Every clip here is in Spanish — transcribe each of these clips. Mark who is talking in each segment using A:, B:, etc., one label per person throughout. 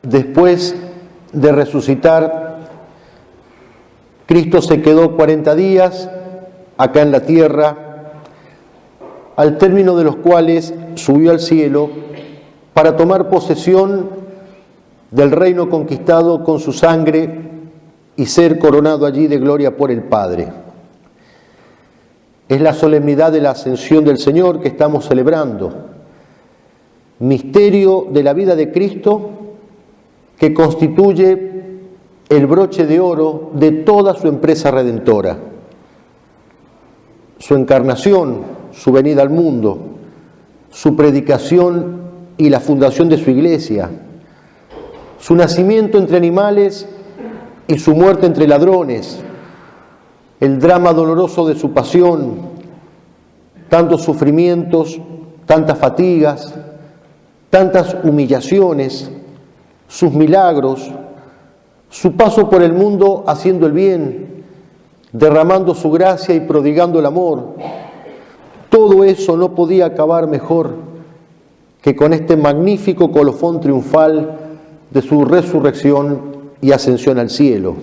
A: después de resucitar, Cristo se quedó 40 días acá en la tierra, al término de los cuales subió al cielo para tomar posesión del reino conquistado con su sangre y ser coronado allí de gloria por el Padre. Es la solemnidad de la ascensión del Señor que estamos celebrando, misterio de la vida de Cristo que constituye el broche de oro de toda su empresa redentora. Su encarnación, su venida al mundo, su predicación y la fundación de su iglesia, su nacimiento entre animales y su muerte entre ladrones, el drama doloroso de su pasión, tantos sufrimientos, tantas fatigas, tantas humillaciones, sus milagros, su paso por el mundo haciendo el bien, derramando su gracia y prodigando el amor. Todo eso no podía acabar mejor que con este magnífico colofón triunfal de su resurrección y ascensión al cielo.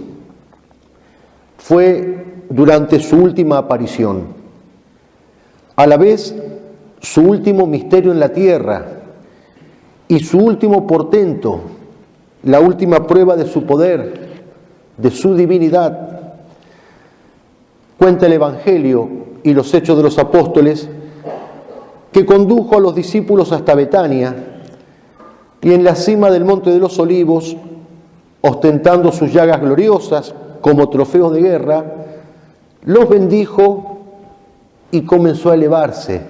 A: Fue durante su última aparición, a la vez su último misterio en la tierra y su último portento, la última prueba de su poder, de su divinidad. Cuenta el Evangelio y los Hechos de los Apóstoles que condujo a los discípulos hasta Betania y en la cima del Monte de los Olivos, ostentando sus llagas gloriosas como trofeos de guerra, los bendijo y comenzó a elevarse.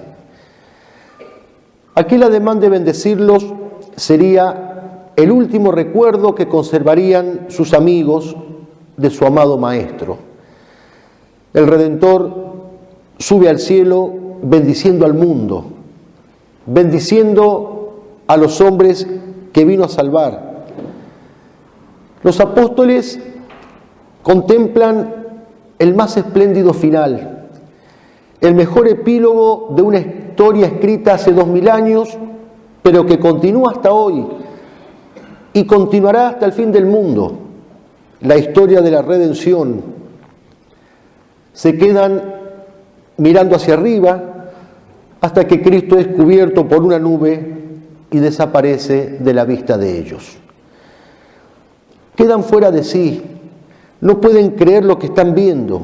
A: Aquel ademán de bendecirlos sería el último recuerdo que conservarían sus amigos de su amado Maestro. El Redentor sube al cielo bendiciendo al mundo, bendiciendo a los hombres que vino a salvar. Los apóstoles contemplan el más espléndido final, el mejor epílogo de una historia escrita hace 2000 años, pero que continúa hasta hoy y continuará hasta el fin del mundo, la historia de la redención. Se quedan mirando hacia arriba hasta que Cristo es cubierto por una nube y desaparece de la vista de ellos. Quedan fuera de sí, no pueden creer lo que están viendo.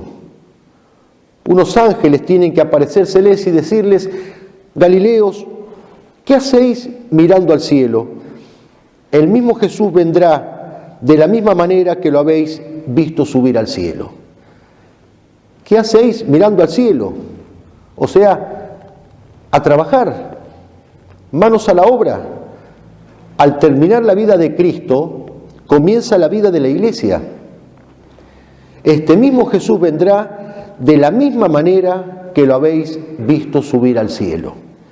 A: Unos ángeles tienen que aparecérseles y decirles: Galileos, ¿qué hacéis mirando al cielo? El mismo Jesús vendrá de la misma manera que lo habéis visto subir al cielo. ¿Qué hacéis mirando al cielo? O sea, a trabajar, manos a la obra. Al terminar la vida de Cristo, comienza la vida de la iglesia. Este mismo Jesús vendrá de la misma manera que lo habéis visto subir al cielo.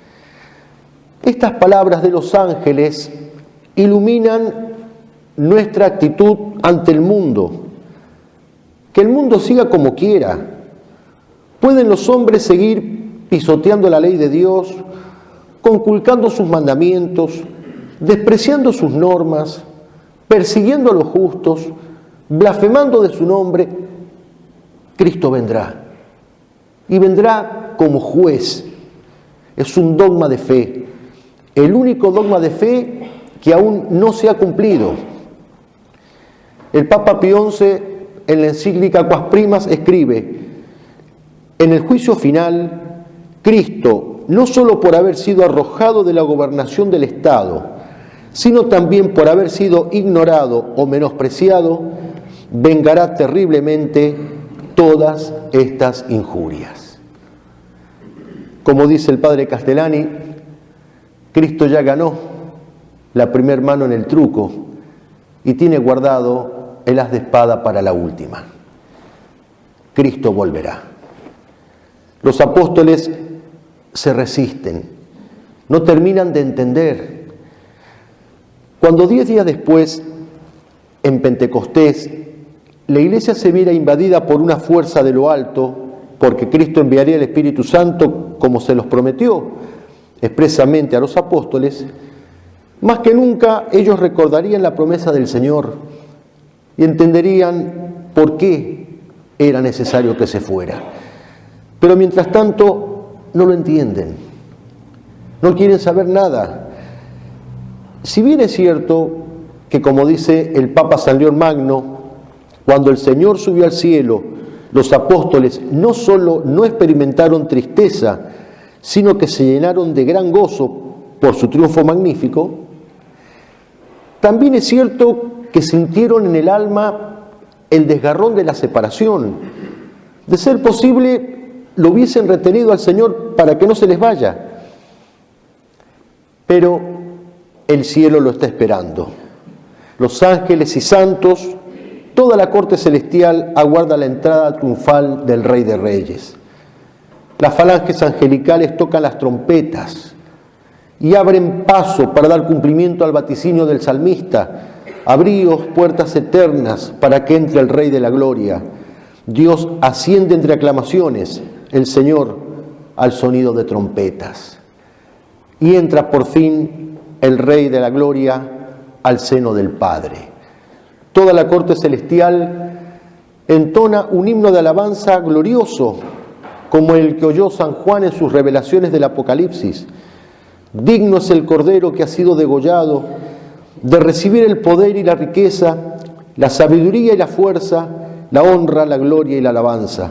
A: Estas palabras de los ángeles iluminan nuestra actitud ante el mundo. Que el mundo siga como quiera. ¿Pueden los hombres seguir pisoteando la ley de Dios, conculcando sus mandamientos, despreciando sus normas, persiguiendo a los justos, blasfemando de su nombre? Cristo vendrá, y vendrá como juez. Es un dogma de fe, el único dogma de fe que aún no se ha cumplido. El Papa Pío XI, en la encíclica Quas Primas, escribe: en el juicio final, Cristo, no solo por haber sido arrojado de la gobernación del Estado, sino también por haber sido ignorado o menospreciado, vengará terriblemente todas estas injurias. Como dice el padre Castellani, Cristo ya ganó la primer mano en el truco y tiene guardado el haz de espada para la última. Cristo volverá. Los apóstoles se resisten, no terminan de entender. Cuando 10 días después, en Pentecostés, la iglesia se viera invadida por una fuerza de lo alto, porque Cristo enviaría el Espíritu Santo como se los prometió expresamente a los apóstoles, Más que nunca ellos recordarían la promesa del Señor y entenderían por qué era necesario que se fuera. Pero mientras tanto no lo entienden, no quieren saber nada. Si bien es cierto que, como dice el Papa San León Magno, cuando el Señor subió al cielo, los apóstoles no solo no experimentaron tristeza, sino que se llenaron de gran gozo por su triunfo magnífico, también es cierto que sintieron en el alma el desgarrón de la separación. De ser posible, lo hubiesen retenido al Señor para que no se les vaya. Pero el cielo lo está esperando. Los ángeles y santos, toda la corte celestial aguarda la entrada triunfal del Rey de Reyes. Las falanges angelicales tocan las trompetas y abren paso para dar cumplimiento al vaticinio del salmista. Abríos puertas eternas para que entre el Rey de la Gloria. Dios asciende entre aclamaciones, el Señor al sonido de trompetas. Y entra por fin el Rey de la Gloria al seno del Padre. Toda la corte celestial entona un himno de alabanza glorioso, como el que oyó San Juan en sus revelaciones del Apocalipsis. Digno es el Cordero que ha sido degollado de recibir el poder y la riqueza, la sabiduría y la fuerza, la honra, la gloria y la alabanza.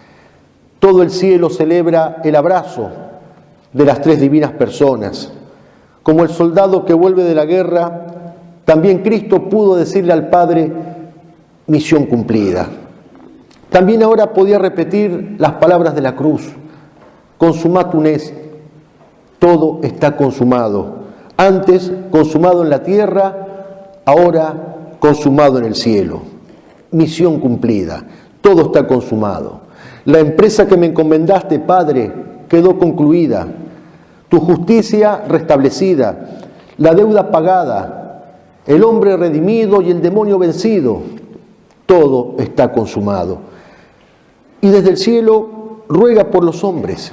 A: Todo el cielo celebra el abrazo de las tres divinas personas. Como el soldado que vuelve de la guerra, también Cristo pudo decirle al Padre: misión cumplida. También ahora podía repetir las palabras de la cruz: consumatum est, todo está consumado. Antes consumado en la tierra, ahora consumado en el cielo. Misión cumplida, todo está consumado. La empresa que me encomendaste, Padre, quedó concluida. Tu justicia restablecida, la deuda pagada, el hombre redimido y el demonio vencido. Todo está consumado. Y desde el cielo ruega por los hombres.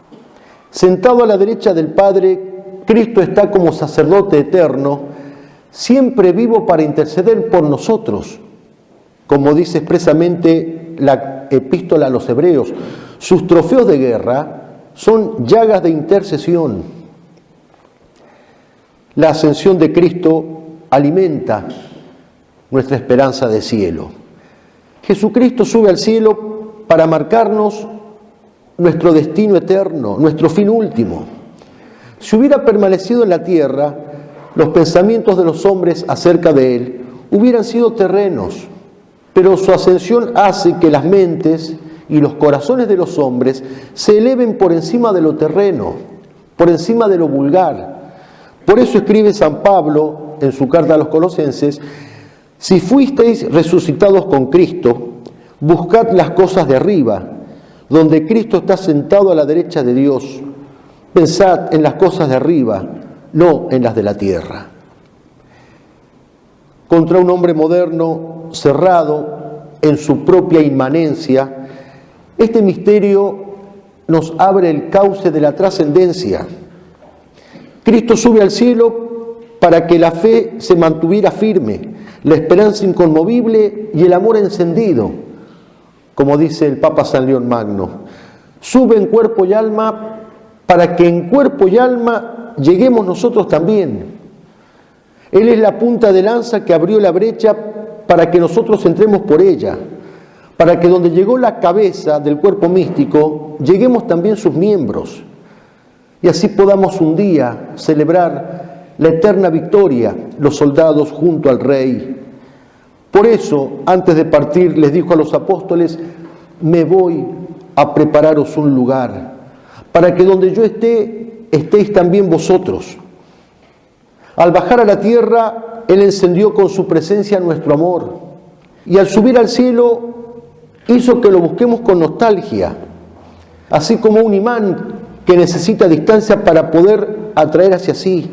A: Sentado a la derecha del Padre, Cristo está como sacerdote eterno, siempre vivo para interceder por nosotros. Como dice expresamente la epístola a los Hebreos, sus trofeos de guerra son llagas de intercesión. La ascensión de Cristo alimenta nuestra esperanza de cielo. Jesucristo sube al cielo para marcarnos nuestro destino eterno, nuestro fin último. Si hubiera permanecido en la tierra, los pensamientos de los hombres acerca de Él hubieran sido terrenos, pero su ascensión hace que las mentes y los corazones de los hombres se eleven por encima de lo terreno, por encima de lo vulgar. Por eso escribe San Pablo en su carta a los Colosenses: si fuisteis resucitados con Cristo, buscad las cosas de arriba, donde Cristo está sentado a la derecha de Dios. Pensad en las cosas de arriba, no en las de la tierra. Contra un hombre moderno, cerrado en su propia inmanencia, este misterio nos abre el cauce de la trascendencia. Cristo sube al cielo para que la fe se mantuviera firme, la esperanza inconmovible y el amor encendido, como dice el Papa San León Magno. Sube en cuerpo y alma para que en cuerpo y alma lleguemos nosotros también. Él es la punta de lanza que abrió la brecha para que nosotros entremos por ella, para que donde llegó la cabeza del cuerpo místico, lleguemos también sus miembros, y así podamos un día celebrar la eterna victoria, los soldados junto al Rey. Por eso, antes de partir, les dijo a los apóstoles: me voy a prepararos un lugar, para que donde yo esté, estéis también vosotros. Al bajar a la tierra, Él encendió con su presencia nuestro amor, y al subir al cielo, hizo que lo busquemos con nostalgia, así como un imán que necesita distancia para poder atraer hacia sí.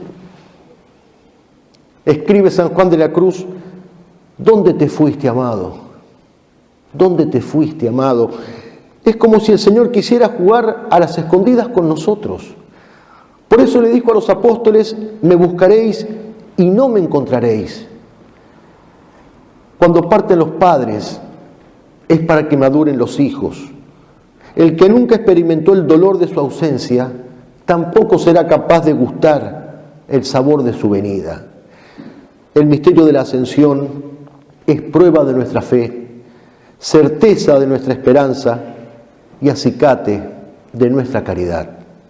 A: Escribe San Juan de la Cruz: ¿dónde te fuiste, amado? ¿Dónde te fuiste, amado? Es como si el Señor quisiera jugar a las escondidas con nosotros. Por eso le dijo a los apóstoles: me buscaréis y no me encontraréis. Cuando parten los padres, es para que maduren los hijos. El que nunca experimentó el dolor de su ausencia, tampoco será capaz de gustar el sabor de su venida. El misterio de la ascensión es prueba de nuestra fe, certeza de nuestra esperanza y acicate de nuestra caridad.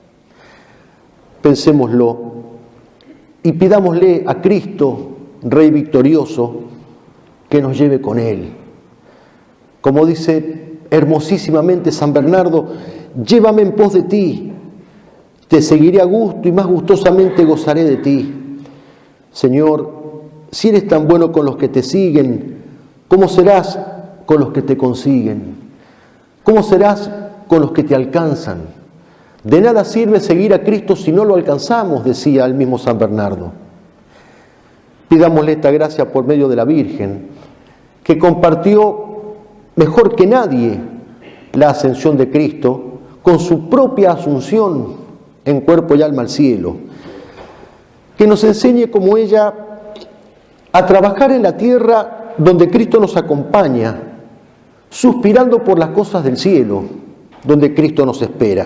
A: Pensémoslo y pidámosle a Cristo, Rey victorioso, que nos lleve con Él. Como dice hermosísimamente San Bernardo: llévame en pos de ti, te seguiré a gusto y más gustosamente gozaré de ti. Señor, si eres tan bueno con los que te siguen, ¿cómo serás con los que te consiguen? ¿Cómo serás con los que te alcanzan? De nada sirve seguir a Cristo si no lo alcanzamos, decía el mismo San Bernardo. Pidámosle esta gracia por medio de la Virgen, que compartió mejor que nadie la ascensión de Cristo con su propia asunción en cuerpo y alma al cielo. Que nos enseñe como ella a trabajar en la tierra donde Cristo nos acompaña, suspirando por las cosas del cielo, donde Cristo nos espera.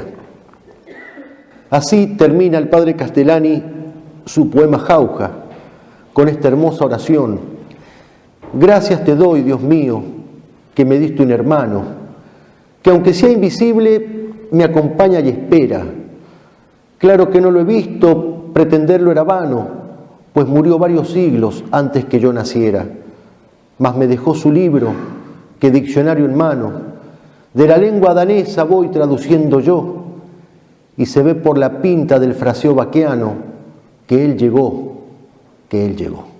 A: Así termina el padre Castellani su poema Jauja, con esta hermosa oración: gracias te doy, Dios mío, que me diste un hermano, que aunque sea invisible, me acompaña y espera. Claro que no lo he visto, pretenderlo era vano, pues murió varios siglos antes que yo naciera, mas me dejó su libro, que diccionario en mano, de la lengua danesa voy traduciendo yo, y se ve por la pinta del fraseo vaqueano que él llegó, que él llegó.